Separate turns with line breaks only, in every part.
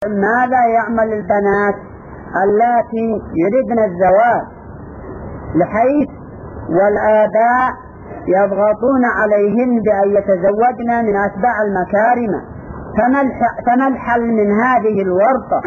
ماذا يعمل البنات اللاتي يريدن الزواج، لحيث والآباء يضغطون عليهن بأن يتزوجن من أتباع المكارم؟ فما الحل من هذه الورطة؟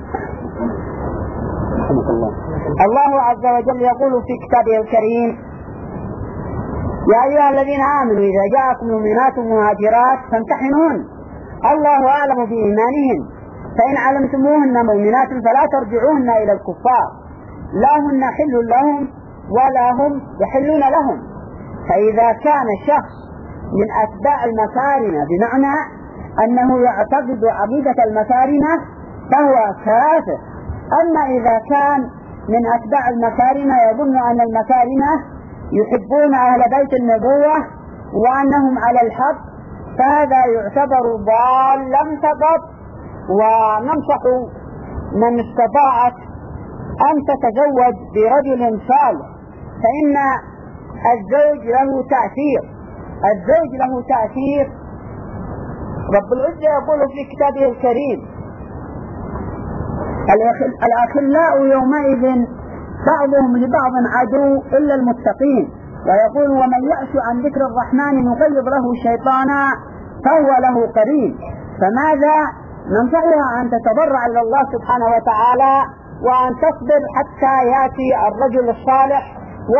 الله عز وجل يقول في كتابه الكريم: يا أيها الذين آمنوا إذا جاءكم مؤمنات مهاجرات فامتحنوهن الله أعلم بإيمانهن فإن علمتموهن مؤمنات فلا ترجعوهن إلى الكفار لا هن حل لهم ولا هم يحلون لهم. فإذا كان شخص من أتباع المكارم بمعنى أنه يعتقد عقيدة المكارم فهو كافر. أما إذا كان من أتباع المكارم يظن أن المكارم يحبون أهل بيت النبوة وأنهم على الحق فهذا يعتبر ضالا فقط. وننصح من استطاعت أن تتزوج برجل صالح، فإن الزوج له تأثير. رب العزة يقول في كتابه الكريم: الأخلاء يومئذ بعضهم لبعض عدو إلا المتقين. ويقول: ومن يعش عن ذكر الرحمن نقيض له شيطانا فهو له قرين. فماذا ننصحها؟ أن تتضرع إلى الله سبحانه وتعالى وأن تصبر حتى يأتي الرجل الصالح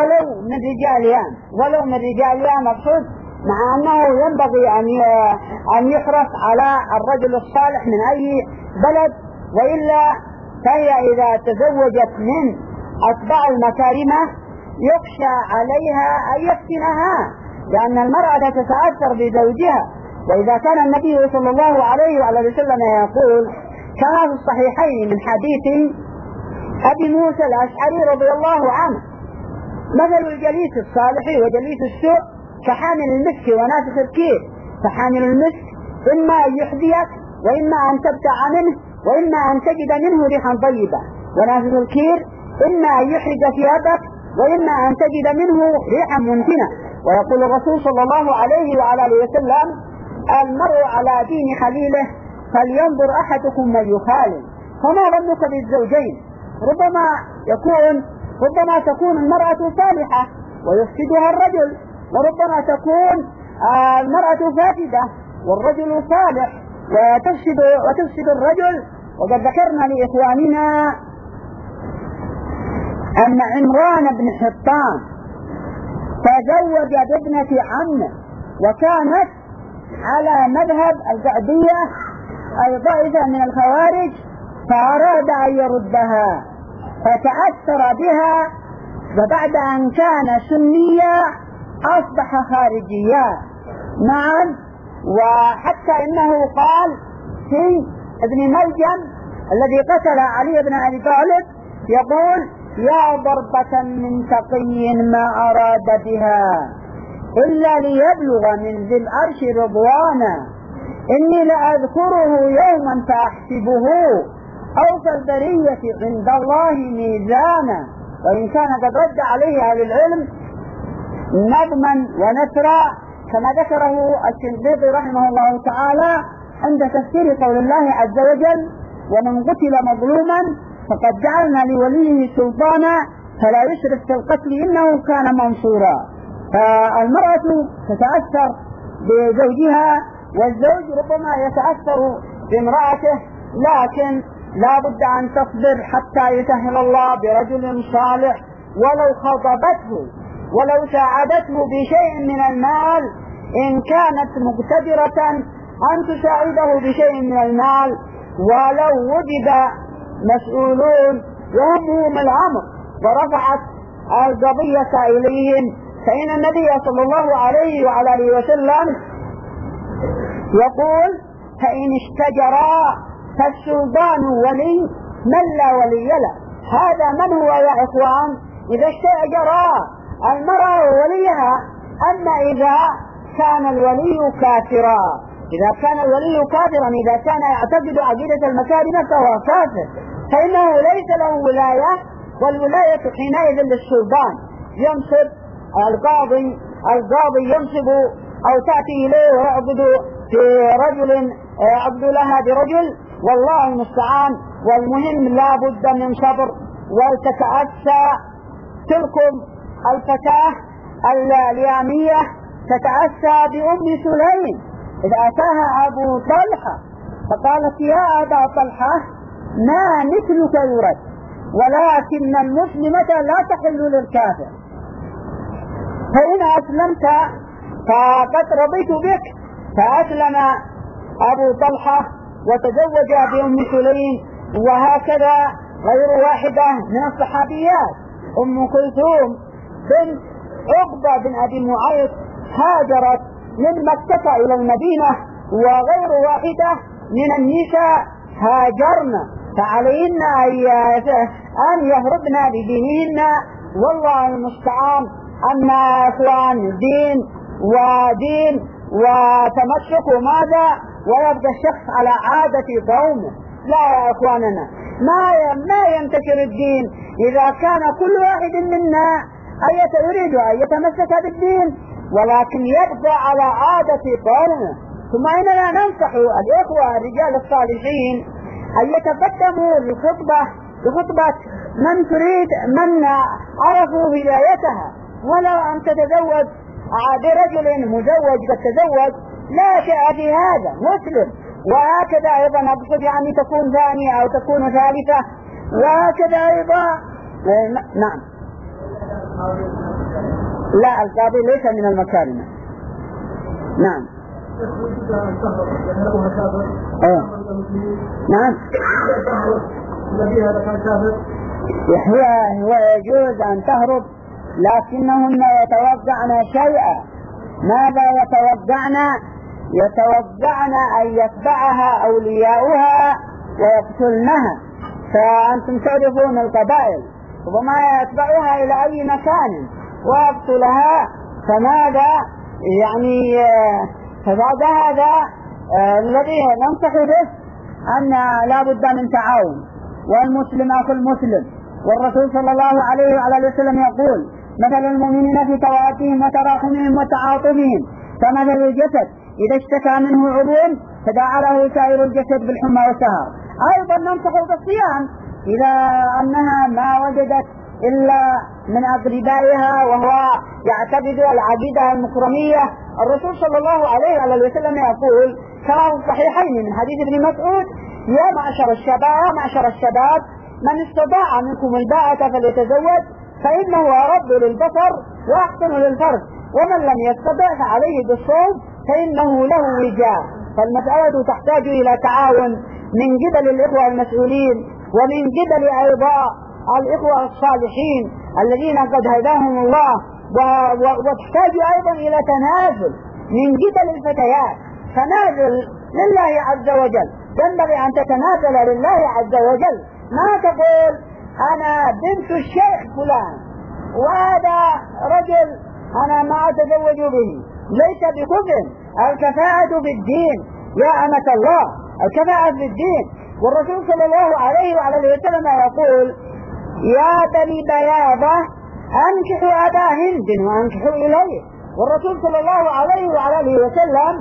ولو من رجالها مقصود، مع أنه ينبغي أن يحرص على الرجل الصالح من أي بلد، وإلا فهي إذا تزوجت من أتباع المكارمة يخشى عليها أن يفتنها، لأن المرأة تتأثر بزوجها. وإذا كان النبي صلى الله عليه وسلم يقول كما في الصحيحين من حديث أبي موسى الأشعري رضي الله عنه: مثل الجليس الصالح وجليس السوء كحامل المسك ونافخ الكير. فحامل المسك إما أن يحذيك وإما أن تبتع منه وإما أن تجد منه ريحا طيبة، ونافخ الكير إما أن يحرق ثيابك وإما أن تجد منه ريحا منتنة. ويقول الرسول صلى الله عليه وسلم: المرء على دين خليله فلينظر أحدكم من يخالل. فما ظنك بالزوجين؟ ربما تكون المرأة صالحة ويفسدها الرجل، وربما تكون المرأة فاسدة والرجل صالح وتفسد الرجل. وقد ذكرنا لإخواننا أن عمران بن حطان تزوج بابنة عمه وكانت على مذهب القعدية أي طائفة من الخوارج، فأراد أن يردها فتأثر بها، وبعد أن كان سنيا أصبح خارجيا معا. وحتى إنه قال في ابن ملجم الذي قتل علي بن أبي طالب يقول: يا ضربة من تقي ما أراد بها إلا ليبلغ من ذي العرش رضوانا، إني لأذكره يوما فأحسبه أوفى البرية عند الله ميزانا. وإن كان قد رد عليه أهل العلم نظما ونثرا كما ذكره الشنقيطي رحمه الله تعالى عند تفسير قول الله عز وجل: ومن قتل مظلوما فقد جعلنا لوليه سلطانا فلا يشرك في القتل إنه كان منصورا. فالمرأة تتأثر بزوجها والزوج ربما يتأثر بامرأته، لكن لا بد أن تصبر حتى يسهل الله برجل صالح، ولو خطبته ولو ساعدته بشيء من المال إن كانت مقتدرة أن تساعده بشيء من المال، ولو وجد مسؤولون يهمهم الأمر ورفعت القضية إليهم، فإن النبي صلى الله عليه وسلم يقول: فإن اشتجرا فالسلطان ولي من لا ولي له. هذا من هو يا إخوان؟ إذا اشتجرا المرأة وليها. أما إذا كان الولي كافرا، إذا كان الولي كافرا، إذا كان يعتقد عقيدة المكارم فهو كافر، فإنه ليس له ولاية، والولاية حينئذ للسلطان. ينصب القاضي ينصب أو تأتي إليه ويعبد في رجل، يعبد لها برجل والله المستعان. والمهم لا بد من صبر. ولتتأسى تلكم الفتاة اليامية تتأسى بأم سليم إذ أتاها أبو طلحة فقالت يا أبا طلحة ما مثلك يرد ولكن المسلمة لا تحل للكافر، فإن أسلمت فقد رضيت بك. فأسلم أبو طلحة وتزوج بأم سليم. وهكذا غير واحدة من الصحابيات أم كلثوم بنت عقبة بن أبي معيط هاجرت من مكة إلى المدينة، وغير واحدة من النساء هاجرن، فعليهن أن يهربن بدينهن. والله المستعان. أما إخوان دين ودين وتمسك ماذا ويبقى الشخص على عادة قومه. لا يا إخواننا، ما ينتشر الدين إذا كان كل واحد منا يريد أن يتمسك بالدين ولكن يبقى على عادة قومه. ثم إننا ننصح الإخوة الرجال الصالحين أن يتقدموا لخطبة من عرفوا هدايتها، ولو أن تتزوج برجل مزوج قد تزوج لا شيء في هذا مسلم. وهكذا أيضا أقصد يعني تكون ثانية أو تكون ثالثة، وهكذا أيضا. نعم. لا القاضي ليس من المكارم. نعم. نعم. هو يجوز أن تهرب لكنهن يتوقعن شيئا. ماذا يتوقعن؟ يتوقعن أن يتبعها أولياؤها ويقتلنها. فأنتم تعرفون القبائل ربما يتبعها إلى أي مكان ويقتلها. فماذا يعني هذا الذي ننصح به أن لا بد من تعاون، والمسلم أخو المسلم. والرسول صلى الله عليه وعلى وسلم يقول مثل المؤمنين في توادهم وتراحمهم وتعاطفهم كمثل الجسد إذا اشتكى منه عضو تداعى له سائر الجسد بالحمى والسهر. أيضا ننصح بالصيام إذا أنها ما وجدت إلا من أقربائها وهو يعتقد العقيدة المكرمية. الرسول صلى الله عليه وعلى وسلم يقول كما في الصحيحين من حديث ابن مسعود يا معشر الشباب من استطاع منكم الباءة فليتزوج فإنه أغض للبصر وأحسن للفرج ومن لم يستطع فعليه بالصوم فإنه له وجاء. فالمسألة تحتاج إلى تعاون من قبل الإخوة المسؤولين ومن قبل أيضا الإخوة الصالحين الذين قد هداهم الله، وتحتاج أيضا إلى تنازل من قبل الفتيات. تنازل لله عز وجل، ينبغي أن تتنازل لله عز وجل. ما تقول أنا بنت الشيخ فلان وهذا رجل أنا ما أتزوج به، ليس بكفر. الكفاءة بالدين يا أمة الله، الكفاءة بالدين. والرسول صلى الله عليه وعلى وسلم يقول يا بني بياضة أنكحوا أبا هند وأنكحوا إليه. والرسول صلى الله عليه وعلى وسلم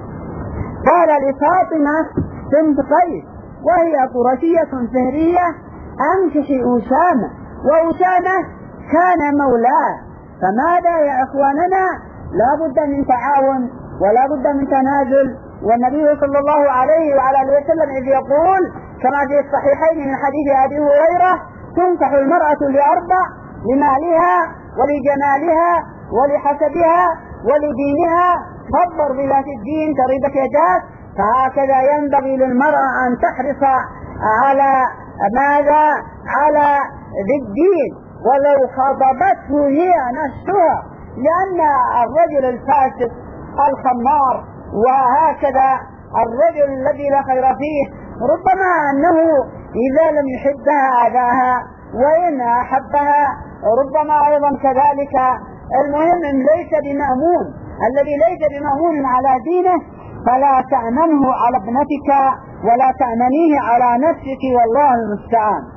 قال لفاطمة بنت قيس وهي قرشية فهرية أنكحي أسامة، وأسامة كان مولاه. فماذا يا إخواننا؟ لا بد من تعاون ولا بد من تنازل. والنبي صلى الله عليه وعلى وسلم إذ يقول كما في الصحيحين من حديث أبي هريرة تنكح المرأة لأربع: لمالها ولجمالها ولحسبها ولدينها، فاضطر بذات الدين تربت يداك. فهكذا ينبغي للمرأة أن تحرص على ماذا؟ على ذي الدين ولو خاطبته هي نفسها، لأن الرجل الفاسق الخمار وهكذا الرجل الذي لا خير فيه ربما أنه إذا لم يحبها أذاها، وإن أحبها ربما أيضا كذلك. المهم ليس بمأمون، الذي ليس بمأمون على دينه فلا تأمنه على ابنتك ولا تأمنيه على نفسك، والله المستعان.